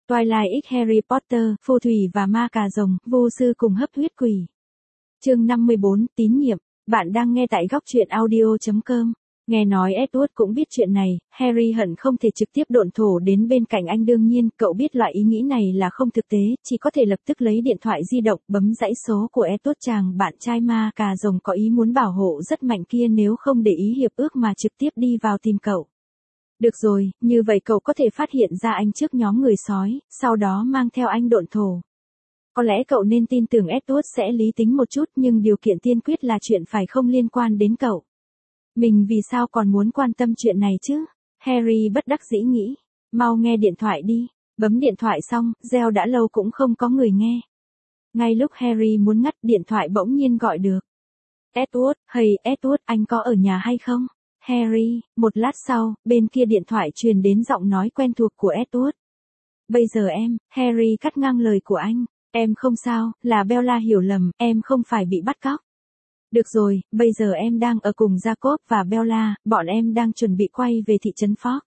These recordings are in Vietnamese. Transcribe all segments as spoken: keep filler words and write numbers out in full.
Twilight X Harry Potter, phù thủy và ma cà rồng, vô sư cùng hấp huyết quỷ. Chương năm mươi bốn, tín nhiệm. Bạn đang nghe tại góc truyện audio chấm com. Nghe nói Edward cũng biết chuyện này, Harry hận không thể trực tiếp độn thổ đến bên cạnh anh. Đương nhiên, cậu biết loại ý nghĩ này là không thực tế, chỉ có thể lập tức lấy điện thoại di động, bấm dãy số của Edward. Chàng bạn trai ma cà rồng có ý muốn bảo hộ rất mạnh kia nếu không để ý hiệp ước mà trực tiếp đi vào tìm cậu. Được rồi, như vậy cậu có thể phát hiện ra anh trước nhóm người sói, sau đó mang theo anh độn thổ. Có lẽ cậu nên tin tưởng Edward sẽ lý tính một chút, nhưng điều kiện tiên quyết là chuyện phải không liên quan đến cậu. Mình vì sao còn muốn quan tâm chuyện này chứ? Harry bất đắc dĩ nghĩ. Mau nghe điện thoại đi. Bấm điện thoại xong, reo đã lâu cũng không có người nghe. Ngay lúc Harry muốn ngắt, điện thoại bỗng nhiên gọi được. Edward, hey Edward, anh có ở nhà hay không? Harry, một lát sau, bên kia điện thoại truyền đến giọng nói quen thuộc của Edward. Bây giờ em, Harry cắt ngang lời của anh. Em không sao, là Bella hiểu lầm, em không phải bị bắt cóc. Được rồi, bây giờ em đang ở cùng Jacob và Bella, bọn em đang chuẩn bị quay về thị trấn Fox.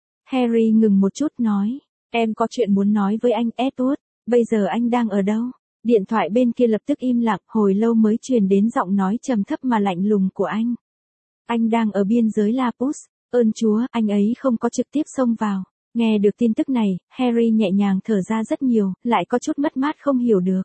Harry ngừng một chút nói, em có chuyện muốn nói với anh Edward, bây giờ anh đang ở đâu? Điện thoại bên kia lập tức im lặng, hồi lâu mới truyền đến giọng nói trầm thấp mà lạnh lùng của anh. Anh đang ở biên giới Lapus, ơn Chúa, anh ấy không có trực tiếp xông vào. Nghe được tin tức này, Harry nhẹ nhàng thở ra rất nhiều, lại có chút mất mát không hiểu được.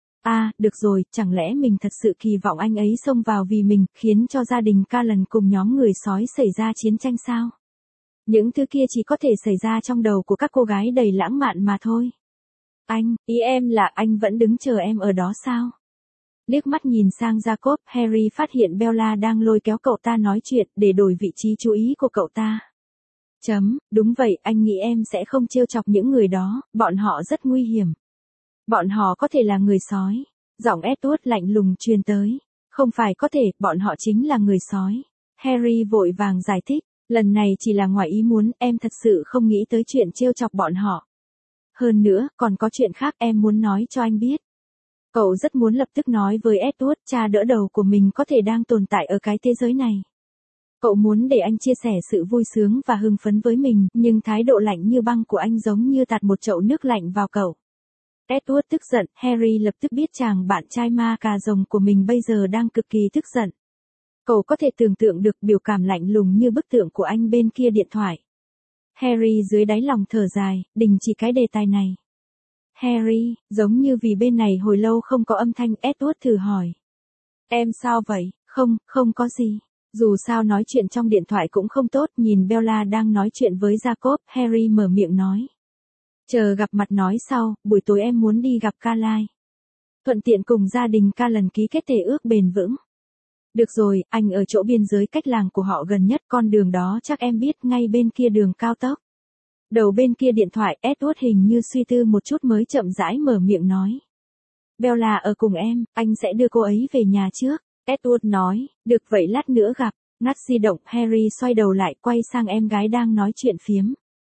À, được rồi, chẳng lẽ mình thật sự kỳ vọng anh ấy xông vào vì mình, khiến cho gia đình Cullen cùng nhóm người sói xảy ra chiến tranh sao? Những thứ kia chỉ có thể xảy ra trong đầu của các cô gái đầy lãng mạn mà thôi. Anh, ý em là anh vẫn đứng chờ em ở đó sao? Liếc mắt nhìn sang Jacob, Harry phát hiện Bella đang lôi kéo cậu ta nói chuyện để đổi vị trí chú ý của cậu ta. Chấm, đúng vậy, anh nghĩ em sẽ không trêu chọc những người đó, bọn họ rất nguy hiểm. Bọn họ có thể là người sói. Giọng Edward lạnh lùng truyền tới. Không phải có thể, bọn họ chính là người sói. Harry vội vàng giải thích, lần này chỉ là ngoài ý muốn, em thật sự không nghĩ tới chuyện trêu chọc bọn họ. Hơn nữa, còn có chuyện khác em muốn nói cho anh biết. Cậu rất muốn lập tức nói với Edward, cha đỡ đầu của mình có thể đang tồn tại ở cái thế giới này. Cậu muốn để anh chia sẻ sự vui sướng và hưng phấn với mình, nhưng thái độ lạnh như băng của anh giống như tạt một chậu nước lạnh vào cậu. Edward tức giận, Harry lập tức biết chàng bạn trai ma cà rồng của mình bây giờ đang cực kỳ tức giận. Cậu có thể tưởng tượng được biểu cảm lạnh lùng như bức tượng của anh bên kia điện thoại. Harry dưới đáy lòng thở dài, đình chỉ cái đề tài này. Harry, giống như vì bên này hồi lâu không có âm thanh, Edward thử hỏi. Em sao vậy? Không, không có gì. Dù sao nói chuyện trong điện thoại cũng không tốt, nhìn Bella đang nói chuyện với Jacob, Harry mở miệng nói. Chờ gặp mặt nói sau, buổi tối em muốn đi gặp Carlisle. Thuận tiện cùng gia đình Cullen ký kết thể ước bền vững. Được rồi, anh ở chỗ biên giới cách làng của họ gần nhất, con đường đó chắc em biết, ngay bên kia đường cao tốc. Đầu bên kia điện thoại, Edward hình như suy tư một chút mới chậm rãi mở miệng nói. Bella ở cùng em, anh sẽ đưa cô ấy về nhà trước. Edward nói, được vậy lát nữa gặp. Ngắt di động, Harry xoay đầu lại quay sang em gái đang nói chuyện phiếm.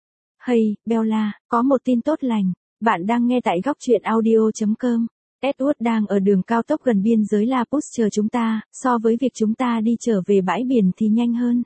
Hey, Bella, có một tin tốt lành. Bạn đang nghe tại góc truyện audio chấm com. Edward đang ở đường cao tốc gần biên giới Lapus chờ chúng ta, so với việc chúng ta đi trở về bãi biển thì nhanh hơn.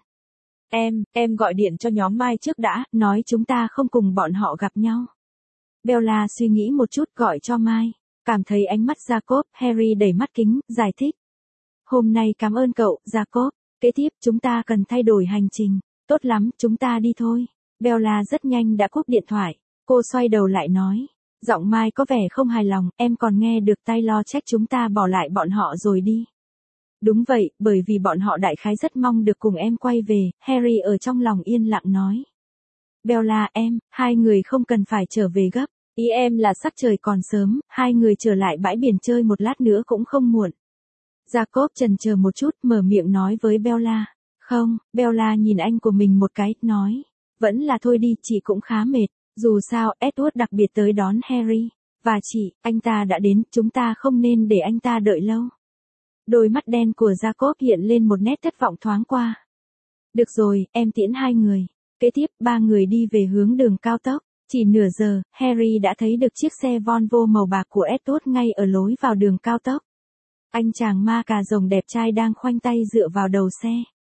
Em, em gọi điện cho nhóm Mai trước đã, nói chúng ta không cùng bọn họ gặp nhau. Bella suy nghĩ một chút gọi cho Mai. Cảm thấy ánh mắt Jacob, Harry đẩy mắt kính, giải thích. Hôm nay cảm ơn cậu, Jacob. Kế tiếp, chúng ta cần thay đổi hành trình. Tốt lắm, chúng ta đi thôi. Bella rất nhanh đã cúp điện thoại. Cô xoay đầu lại nói. Giọng Mai có vẻ không hài lòng, em còn nghe được Taylor trách chúng ta bỏ lại bọn họ rồi đi. Đúng vậy, bởi vì bọn họ đại khái rất mong được cùng em quay về, Harry ở trong lòng yên lặng nói. Bella em, hai người không cần phải trở về gấp. Ý em là sắc trời còn sớm, hai người trở lại bãi biển chơi một lát nữa cũng không muộn. Jacob chần chờ một chút, mở miệng nói với Bella. Không, Bella nhìn anh của mình một cái, nói. Vẫn là thôi đi, chị cũng khá mệt. Dù sao, Edward đặc biệt tới đón Harry. Và chị, anh ta đã đến, chúng ta không nên để anh ta đợi lâu. Đôi mắt đen của Jacob hiện lên một nét thất vọng thoáng qua. Được rồi, em tiễn hai người. Kế tiếp, ba người đi về hướng đường cao tốc. Chỉ nửa giờ, Harry đã thấy được chiếc xe Volvo màu bạc của Edward ngay ở lối vào đường cao tốc. Anh chàng ma cà rồng đẹp trai đang khoanh tay dựa vào đầu xe.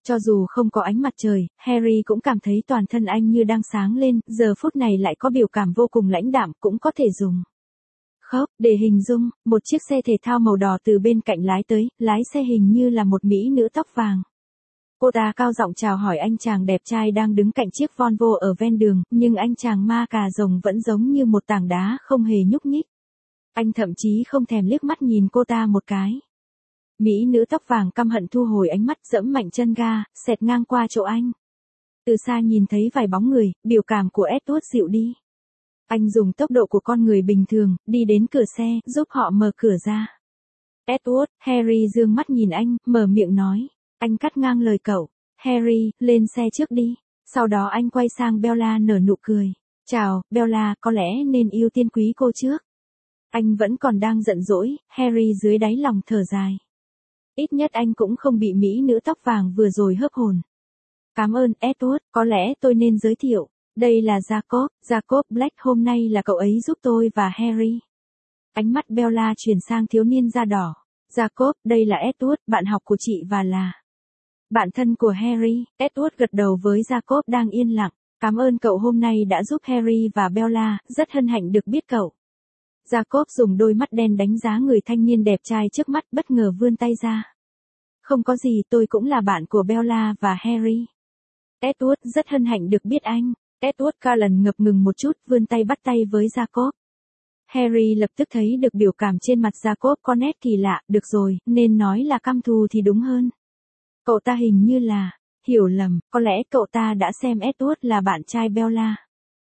Cho dù không có ánh mặt trời, Harry cũng cảm thấy toàn thân anh như đang sáng lên, giờ phút này lại có biểu cảm vô cùng lãnh đạm, cũng có thể dùng khóc để hình dung. Một chiếc xe thể thao màu đỏ từ bên cạnh lái tới, lái xe hình như là một mỹ nữ tóc vàng. Cô ta cao giọng chào hỏi anh chàng đẹp trai đang đứng cạnh chiếc Volvo ở ven đường, nhưng anh chàng ma cà rồng vẫn giống như một tảng đá không hề nhúc nhích. Anh thậm chí không thèm liếc mắt nhìn cô ta một cái. Mỹ nữ tóc vàng căm hận thu hồi ánh mắt, giẫm mạnh chân ga, xẹt ngang qua chỗ anh. Từ xa nhìn thấy vài bóng người, biểu cảm của Edward dịu đi. Anh dùng tốc độ của con người bình thường, đi đến cửa xe, giúp họ mở cửa ra. Edward, Harry dương mắt nhìn anh, mở miệng nói. Anh cắt ngang lời cậu. Harry, lên xe trước đi. Sau đó anh quay sang Bella nở nụ cười. Chào, Bella, có lẽ nên ưu tiên quý cô trước. Anh vẫn còn đang giận dỗi, Harry dưới đáy lòng thở dài. Ít nhất anh cũng không bị mỹ nữ tóc vàng vừa rồi hớp hồn. Cảm ơn, Edward, có lẽ tôi nên giới thiệu. Đây là Jacob, Jacob Black, hôm nay là cậu ấy giúp tôi và Harry. Ánh mắt Bella chuyển sang thiếu niên da đỏ. Jacob, đây là Edward, bạn học của chị và là bạn thân của Harry. Edward gật đầu với Jacob đang yên lặng. Cảm ơn cậu hôm nay đã giúp Harry và Bella, rất hân hạnh được biết cậu. Jacob dùng đôi mắt đen đánh giá người thanh niên đẹp trai trước mắt, bất ngờ vươn tay ra. Không có gì, tôi cũng là bạn của Bella và Harry. Edward rất hân hạnh được biết anh. Edward Cullen ngập ngừng một chút, vươn tay bắt tay với Jacob. Harry lập tức thấy được biểu cảm trên mặt Jacob có nét kỳ lạ, được rồi, nên nói là căm thù thì đúng hơn. Cậu ta hình như là hiểu lầm, có lẽ cậu ta đã xem Edward là bạn trai Bella.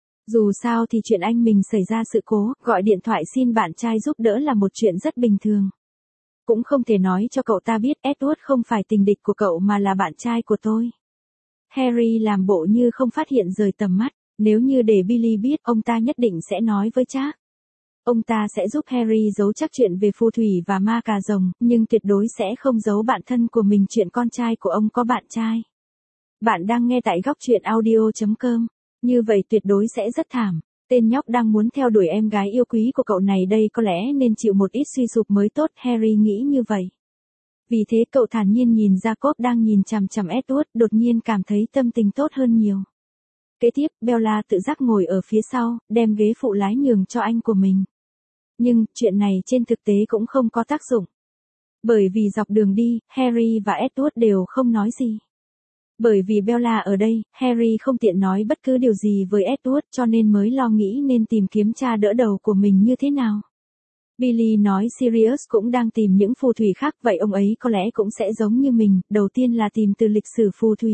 Dù sao thì chuyện anh mình xảy ra sự cố, gọi điện thoại xin bạn trai giúp đỡ là một chuyện rất bình thường. Cũng không thể nói cho cậu ta biết Edward không phải tình địch của cậu mà là bạn trai của tôi. Harry làm bộ như không phát hiện rời tầm mắt, nếu như để Billy biết, ông ta nhất định sẽ nói với Charles. Ông ta sẽ giúp Harry giấu chắc chuyện về phù thủy và ma cà rồng, nhưng tuyệt đối sẽ không giấu bạn thân của mình chuyện con trai của ông có bạn trai. Bạn đang nghe tại góc truyện audio chấm com. Như vậy tuyệt đối sẽ rất thảm. Tên nhóc đang muốn theo đuổi em gái yêu quý của cậu này đây có lẽ nên chịu một ít suy sụp mới tốt, Harry nghĩ như vậy. Vì thế cậu thản nhiên nhìn Jacob đang nhìn chằm chằm Edward, đột nhiên cảm thấy tâm tình tốt hơn nhiều. Kế tiếp, Bella tự giác ngồi ở phía sau, đem ghế phụ lái nhường cho anh của mình. Nhưng, chuyện này trên thực tế cũng không có tác dụng. Bởi vì dọc đường đi, Harry và Edward đều không nói gì. Bởi vì Bella ở đây, Harry không tiện nói bất cứ điều gì với Edward cho nên mới lo nghĩ nên tìm kiếm cha đỡ đầu của mình như thế nào. Billy nói Sirius cũng đang tìm những phù thủy khác, vậy ông ấy có lẽ cũng sẽ giống như mình, đầu tiên là tìm từ lịch sử phù thủy.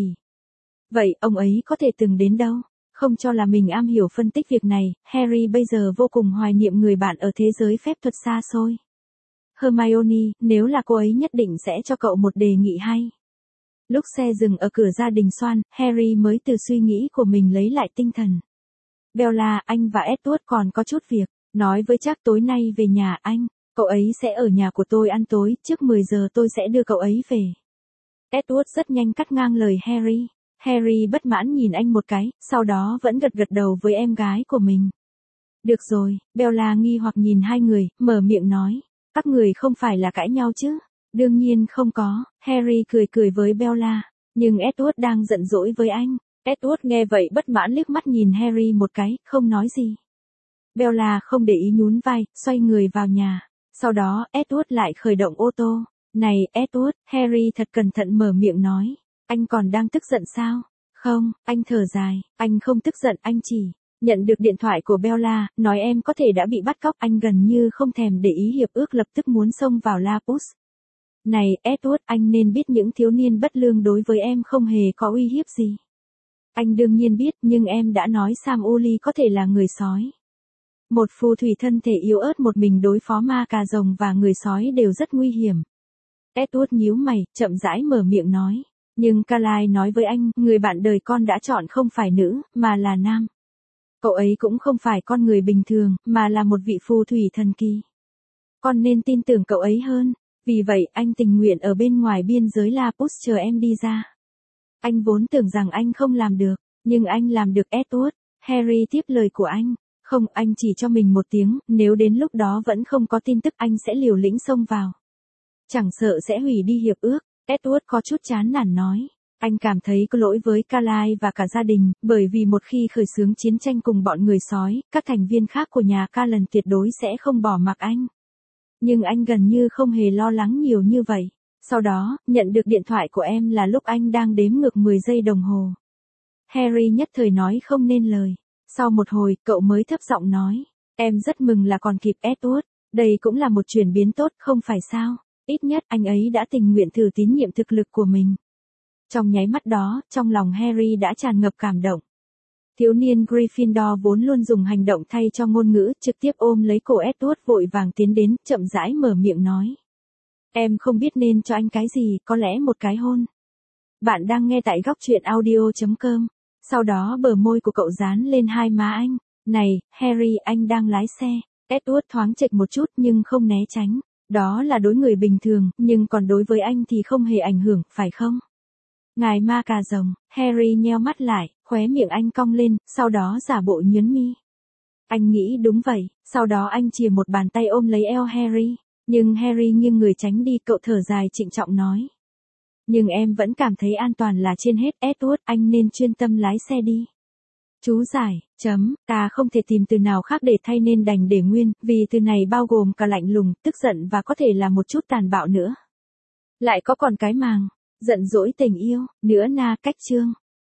Vậy, ông ấy có thể từng đến đâu? Không cho là mình am hiểu phân tích việc này, Harry bây giờ vô cùng hoài niệm người bạn ở thế giới phép thuật xa xôi. Hermione, nếu là cô ấy nhất định sẽ cho cậu một đề nghị hay. Lúc xe dừng ở cửa gia đình Swan, Harry mới từ suy nghĩ của mình lấy lại tinh thần. Bella, anh và Edward còn có chút việc, nói với Charles tối nay về nhà anh, cậu ấy sẽ ở nhà của tôi ăn tối, trước mười giờ tôi sẽ đưa cậu ấy về. Edward rất nhanh cắt ngang lời Harry. Harry bất mãn nhìn anh một cái, sau đó vẫn gật gật đầu với em gái của mình. Được rồi, Bella nghi hoặc nhìn hai người, mở miệng nói, các người không phải là cãi nhau chứ? Đương nhiên không có, Harry cười cười với Bella, nhưng Edward đang giận dỗi với anh. Edward nghe vậy bất mãn liếc mắt nhìn Harry một cái, không nói gì. Bella không để ý nhún vai, xoay người vào nhà. Sau đó, Edward lại khởi động ô tô. Này, Edward, Harry thật cẩn thận mở miệng nói. Anh còn đang tức giận sao? Không, anh thở dài, anh không tức giận, anh chỉ nhận được điện thoại của Bella, nói em có thể đã bị bắt cóc, anh gần như không thèm để ý hiệp ước lập tức muốn xông vào Lapus. Này, Edward, anh nên biết những thiếu niên bất lương đối với em không hề có uy hiếp gì. Anh đương nhiên biết, nhưng em đã nói Sam Uli có thể là người sói. Một phù thủy thân thể yếu ớt một mình đối phó ma cà rồng và người sói đều rất nguy hiểm. Edward nhíu mày, chậm rãi mở miệng nói. Nhưng Carlisle nói với anh, người bạn đời con đã chọn không phải nữ, mà là nam. Cậu ấy cũng không phải con người bình thường, mà là một vị phù thủy thần kỳ. Con nên tin tưởng cậu ấy hơn. Vì vậy, anh tình nguyện ở bên ngoài biên giới Lapus chờ em đi ra. Anh vốn tưởng rằng anh không làm được, nhưng anh làm được, Edward. Harry tiếp lời của anh. Không, anh chỉ cho mình một tiếng, nếu đến lúc đó vẫn không có tin tức anh sẽ liều lĩnh xông vào. Chẳng sợ sẽ hủy đi hiệp ước. Edward có chút chán nản nói. Anh cảm thấy có lỗi với Carly và cả gia đình, bởi vì một khi khởi xướng chiến tranh cùng bọn người sói, các thành viên khác của nhà Callan tuyệt đối sẽ không bỏ mặc anh. Nhưng anh gần như không hề lo lắng nhiều như vậy. Sau đó, nhận được điện thoại của em là lúc anh đang đếm ngược mười giây đồng hồ. Harry nhất thời nói không nên lời. Sau một hồi, cậu mới thấp giọng nói. Em rất mừng là còn kịp Edward. Đây cũng là một chuyển biến tốt, không phải sao? Ít nhất anh ấy đã tình nguyện thử tín nhiệm thực lực của mình. Trong nháy mắt đó, trong lòng Harry đã tràn ngập cảm động. Thiếu niên Gryffindor vốn luôn dùng hành động thay cho ngôn ngữ, trực tiếp ôm lấy cổ Edward vội vàng tiến đến, chậm rãi mở miệng nói. Em không biết nên cho anh cái gì, có lẽ một cái hôn. Bạn đang nghe tại góc truyện audio chấm com. Sau đó bờ môi của cậu dán lên hai má anh. Này, Harry, anh đang lái xe. Edward thoáng chệch một chút nhưng không né tránh. Đó là đối người bình thường, nhưng còn đối với anh thì không hề ảnh hưởng, phải không? Ngài ma cà rồng, Harry nheo mắt lại, khóe miệng anh cong lên, sau đó giả bộ nhướng mi. Anh nghĩ đúng vậy, sau đó anh chìa một bàn tay ôm lấy eo Harry, nhưng Harry nghiêng người tránh đi, cậu thở dài trịnh trọng nói. Nhưng em vẫn cảm thấy an toàn là trên hết, Edward, anh nên chuyên tâm lái xe đi. Chú giải, chấm, ta không thể tìm từ nào khác để thay nên đành để nguyên, vì từ này bao gồm cả lạnh lùng, tức giận và có thể là một chút tàn bạo nữa. Lại có còn cái màng, giận dỗi tình yêu, nữa na cách chương.